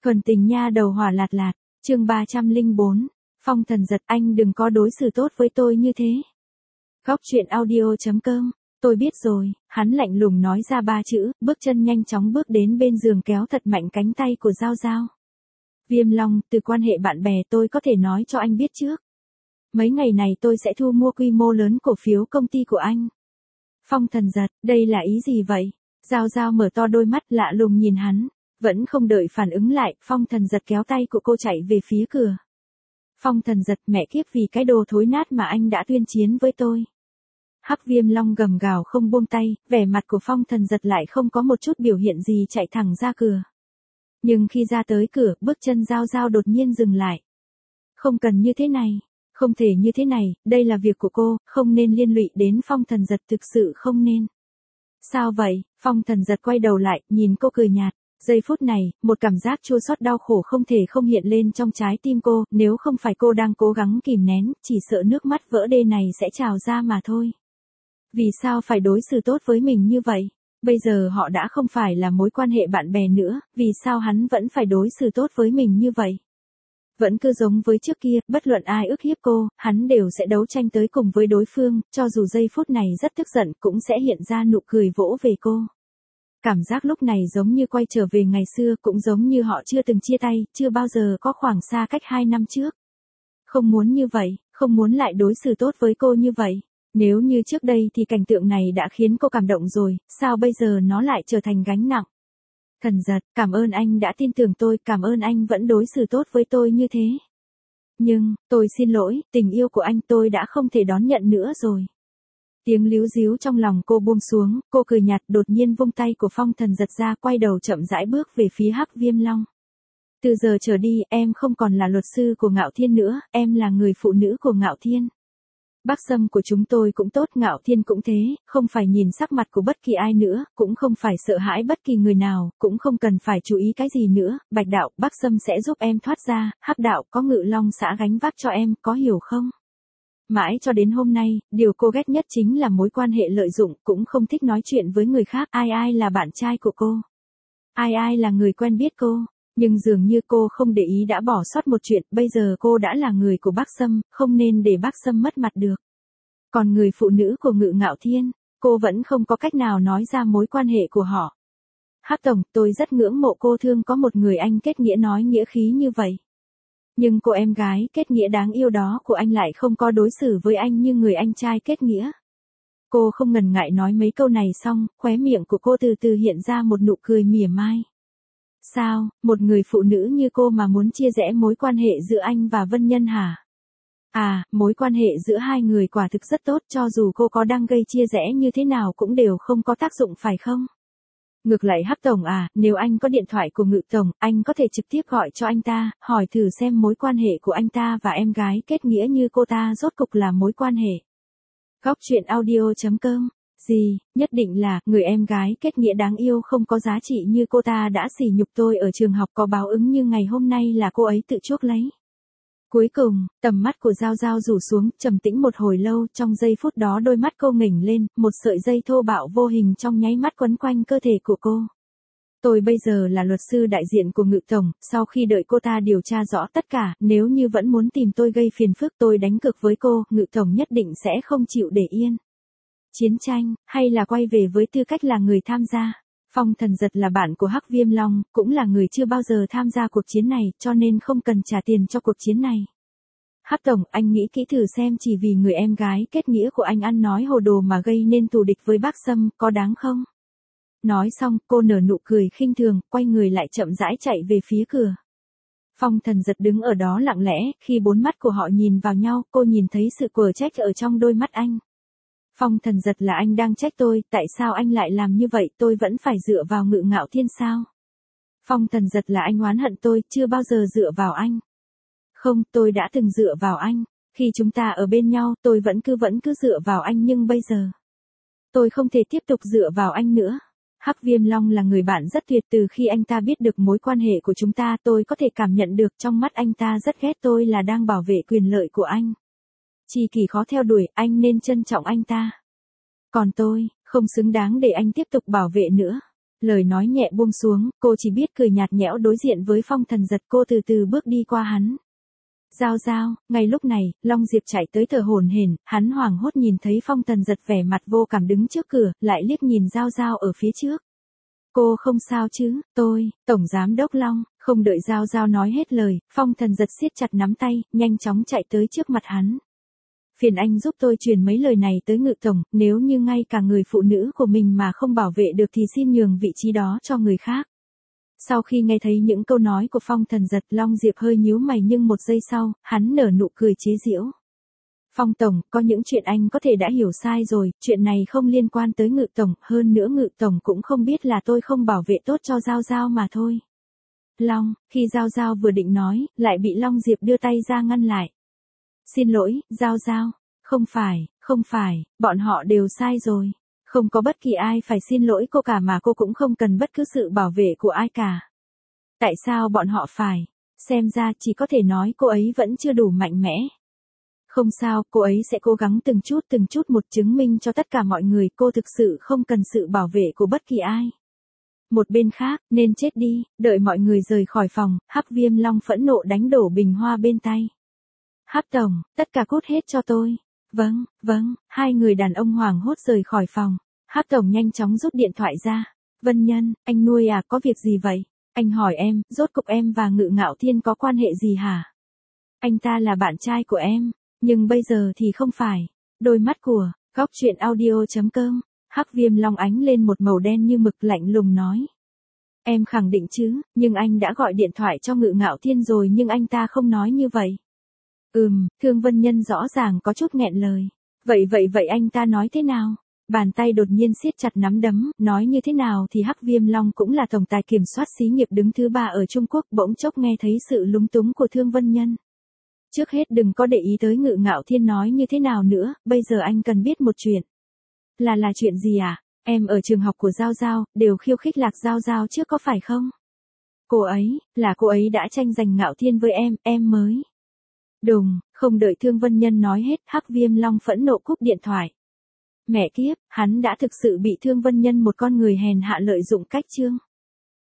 Thuần tình nha đầu hỏa lạt lạt, chương 304, Phong Thần Giật, anh đừng có đối xử tốt với tôi như thế. Góc truyện audio.com, tôi biết rồi, hắn lạnh lùng nói ra 3 chữ, bước chân nhanh chóng bước đến bên giường kéo thật mạnh cánh tay của Giao Giao. Viêm Long, từ quan hệ bạn bè tôi có thể nói cho anh biết trước. Mấy ngày này tôi sẽ thu mua quy mô lớn cổ phiếu công ty của anh. Phong Thần Giật, đây là ý gì vậy? Giao Giao mở to đôi mắt lạ lùng nhìn hắn. Vẫn không đợi phản ứng lại, Phong Thần Giật kéo tay của cô chạy về phía cửa. Phong Thần Giật, mẹ kiếp, vì cái đồ thối nát mà anh đã tuyên chiến với tôi. Hắc Viêm Long gầm gào không buông tay, vẻ mặt của Phong Thần Giật lại không có một chút biểu hiện gì, chạy thẳng ra cửa. Nhưng khi ra tới cửa, bước chân Giao Giao đột nhiên dừng lại. Không cần như thế này, không thể như thế này, đây là việc của cô, không nên liên lụy đến Phong Thần Giật, thực sự không nên. Sao vậy? Phong Thần Giật quay đầu lại, nhìn cô cười nhạt. Giây phút này, một cảm giác chua xót đau khổ không thể không hiện lên trong trái tim cô, nếu không phải cô đang cố gắng kìm nén, chỉ sợ nước mắt vỡ đê này sẽ trào ra mà thôi. Vì sao phải đối xử tốt với mình như vậy? Bây giờ họ đã không phải là mối quan hệ bạn bè nữa, vì sao hắn vẫn phải đối xử tốt với mình như vậy? Vẫn cứ giống với trước kia, bất luận ai ức hiếp cô, hắn đều sẽ đấu tranh tới cùng với đối phương, cho dù giây phút này rất tức giận cũng sẽ hiện ra nụ cười vỗ về cô. Cảm giác lúc này giống như quay trở về ngày xưa, cũng giống như họ chưa từng chia tay, chưa bao giờ có khoảng xa cách 2 năm trước. Không muốn như vậy, không muốn lại đối xử tốt với cô như vậy. Nếu như trước đây thì cảnh tượng này đã khiến cô cảm động rồi, sao bây giờ nó lại trở thành gánh nặng? Thần Giật, cảm ơn anh đã tin tưởng tôi, cảm ơn anh vẫn đối xử tốt với tôi như thế. Nhưng, tôi xin lỗi, tình yêu của anh tôi đã không thể đón nhận nữa rồi. Tiếng líu ríu trong lòng cô buông xuống, cô cười nhạt, đột nhiên vung tay của Phong Thần Giật ra, quay đầu chậm rãi bước về phía Hắc Viêm Long. Từ giờ trở đi, em không còn là luật sư của Ngạo Thiên nữa, em là người phụ nữ của Ngạo Thiên. Bác Sâm của chúng tôi cũng tốt, Ngạo Thiên cũng thế, không phải nhìn sắc mặt của bất kỳ ai nữa, cũng không phải sợ hãi bất kỳ người nào, cũng không cần phải chú ý cái gì nữa, Bạch đạo, Bác Sâm sẽ giúp em thoát ra, Hắc đạo, có Ngự Long xã gánh vác cho em, có hiểu không? Mãi cho đến hôm nay, điều cô ghét nhất chính là mối quan hệ lợi dụng, cũng không thích nói chuyện với người khác, ai là bạn trai của cô, ai là người quen biết cô, nhưng dường như cô không để ý đã bỏ sót một chuyện, bây giờ cô đã là người của Bác Sâm, không nên để Bác Sâm mất mặt được. Còn người phụ nữ của Ngự Ngạo Thiên, cô vẫn không có cách nào nói ra mối quan hệ của họ. Hắc tổng, tôi rất ngưỡng mộ cô thương có một người anh kết nghĩa nói nghĩa khí như vậy. Nhưng cô em gái kết nghĩa đáng yêu đó của anh lại không có đối xử với anh như người anh trai kết nghĩa. Cô không ngần ngại nói mấy câu này xong, khóe miệng của cô từ từ hiện ra một nụ cười mỉa mai. Sao, một người phụ nữ như cô mà muốn chia rẽ mối quan hệ giữa anh và Vân Nhân hả? À, mối quan hệ giữa hai người quả thực rất tốt, cho dù cô có đang gây chia rẽ như thế nào cũng đều không có tác dụng phải không? Ngược lại Hắc tổng à, nếu anh có điện thoại của Ngự tổng, anh có thể trực tiếp gọi cho anh ta, hỏi thử xem mối quan hệ của anh ta và em gái kết nghĩa như cô ta rốt cục là mối quan hệ. Góc truyện audio.com, gì, nhất định là, người em gái kết nghĩa đáng yêu không có giá trị như cô ta đã sỉ nhục tôi ở trường học, có báo ứng như ngày hôm nay là cô ấy tự chuốc lấy. Cuối cùng, tầm mắt của Giao Giao rủ xuống, trầm tĩnh một hồi lâu, trong giây phút đó đôi mắt cô nghỉnh lên, một sợi dây thô bạo vô hình trong nháy mắt quấn quanh cơ thể của cô. Tôi bây giờ là luật sư đại diện của Ngự tổng, sau khi đợi cô ta điều tra rõ tất cả, nếu như vẫn muốn tìm tôi gây phiền phức, tôi đánh cược với cô, Ngự tổng nhất định sẽ không chịu để yên. Chiến tranh, hay là quay về với tư cách là người tham gia. Phong Thần Giật là bạn của Hắc Viêm Long, cũng là người chưa bao giờ tham gia cuộc chiến này, cho nên không cần trả tiền cho cuộc chiến này. Hắc tổng, anh nghĩ kỹ thử xem, chỉ vì người em gái kết nghĩa của anh ăn nói hồ đồ mà gây nên thù địch với Bác Sâm, có đáng không? Nói xong, cô nở nụ cười khinh thường, quay người lại chậm rãi chạy về phía cửa. Phong Thần Giật đứng ở đó lặng lẽ, khi bốn mắt của họ nhìn vào nhau, cô nhìn thấy sự quở trách ở trong đôi mắt anh. Phong Thần Giật, là anh đang trách tôi, tại sao anh lại làm như vậy, tôi vẫn phải dựa vào Ngự Ngạo Thiên sao? Phong Thần Giật, là anh oán hận tôi, chưa bao giờ dựa vào anh. Không, tôi đã từng dựa vào anh, khi chúng ta ở bên nhau, tôi vẫn cứ dựa vào anh, nhưng bây giờ, tôi không thể tiếp tục dựa vào anh nữa. Hắc Viêm Long là người bạn rất tuyệt, từ khi anh ta biết được mối quan hệ của chúng ta, tôi có thể cảm nhận được trong mắt anh ta rất ghét tôi là đang bảo vệ quyền lợi của anh. Chi kỷ khó theo đuổi, anh nên trân trọng anh ta. Còn tôi, không xứng đáng để anh tiếp tục bảo vệ nữa. Lời nói nhẹ buông xuống, cô chỉ biết cười nhạt nhẽo đối diện với Phong Thần Giật, cô từ từ bước đi qua hắn. Giao Giao, ngay lúc này, Long Diệp chạy tới thở hổn hển, hắn hoảng hốt nhìn thấy Phong Thần Giật vẻ mặt vô cảm đứng trước cửa, lại liếc nhìn Giao Giao ở phía trước. Cô không sao chứ, Tổng Giám Đốc Long, không đợi Giao Giao nói hết lời, Phong Thần Giật siết chặt nắm tay, nhanh chóng chạy tới trước mặt hắn. Phiền anh giúp tôi truyền mấy lời này tới Ngự Tổng, nếu như ngay cả người phụ nữ của mình mà không bảo vệ được thì xin nhường vị trí đó cho người khác. Sau khi nghe thấy những câu nói của Phong Thần Giật, Long Diệp hơi nhíu mày nhưng một giây sau, hắn nở nụ cười chế giễu. Phong Tổng, có những chuyện anh có thể đã hiểu sai rồi, chuyện này không liên quan tới Ngự Tổng, hơn nữa Ngự Tổng cũng không biết là tôi không bảo vệ tốt cho Giao Giao mà thôi. Long, khi Giao Giao vừa định nói, lại bị Long Diệp đưa tay ra ngăn lại. Xin lỗi, Giao Giao, không phải, bọn họ đều sai rồi. Không có bất kỳ ai phải xin lỗi cô cả mà cô cũng không cần bất cứ sự bảo vệ của ai cả. Tại sao bọn họ phải? Xem ra chỉ có thể nói cô ấy vẫn chưa đủ mạnh mẽ. Không sao, cô ấy sẽ cố gắng từng chút một chứng minh cho tất cả mọi người cô thực sự không cần sự bảo vệ của bất kỳ ai. Một bên khác, nên chết đi, đợi mọi người rời khỏi phòng, Hắc Viêm Long phẫn nộ đánh đổ bình hoa bên tay. Hắc Tổng, tất cả cút hết cho tôi. Vâng, hai người đàn ông hoảng hốt rời khỏi phòng. Hắc Tổng nhanh chóng rút điện thoại ra. Vân Nhân, anh nuôi à, có việc gì vậy? Anh hỏi em, rốt cục em và Ngự Ngạo Thiên có quan hệ gì hả? Anh ta là bạn trai của em, nhưng bây giờ thì không phải. Đôi mắt của, góc truyện audio.com, Hắc Viêm Long ánh lên một màu đen như mực, lạnh lùng nói. Em khẳng định chứ, nhưng anh đã gọi điện thoại cho Ngự Ngạo Thiên rồi nhưng anh ta không nói như vậy. Thương Vân Nhân rõ ràng có chút nghẹn lời. Vậy anh ta nói thế nào? Bàn tay đột nhiên siết chặt nắm đấm, nói như thế nào thì Hắc Viêm Long cũng là tổng tài kiểm soát xí nghiệp đứng thứ 3 ở Trung Quốc, bỗng chốc nghe thấy sự lúng túng của Thương Vân Nhân. Trước hết đừng có để ý tới Ngự Ngạo Thiên nói như thế nào nữa, bây giờ anh cần biết một chuyện. Là chuyện gì à? Em ở trường học của Giao Giao, đều khiêu khích Lạc Giao Giao trước có phải không? Cô ấy đã tranh giành Ngạo Thiên với em mới. Đùng, không đợi Thương Vân Nhân nói hết, Hắc Viêm Long phẫn nộ cúp điện thoại. Mẹ kiếp, hắn đã thực sự bị Thương Vân Nhân một con người hèn hạ lợi dụng cách chương.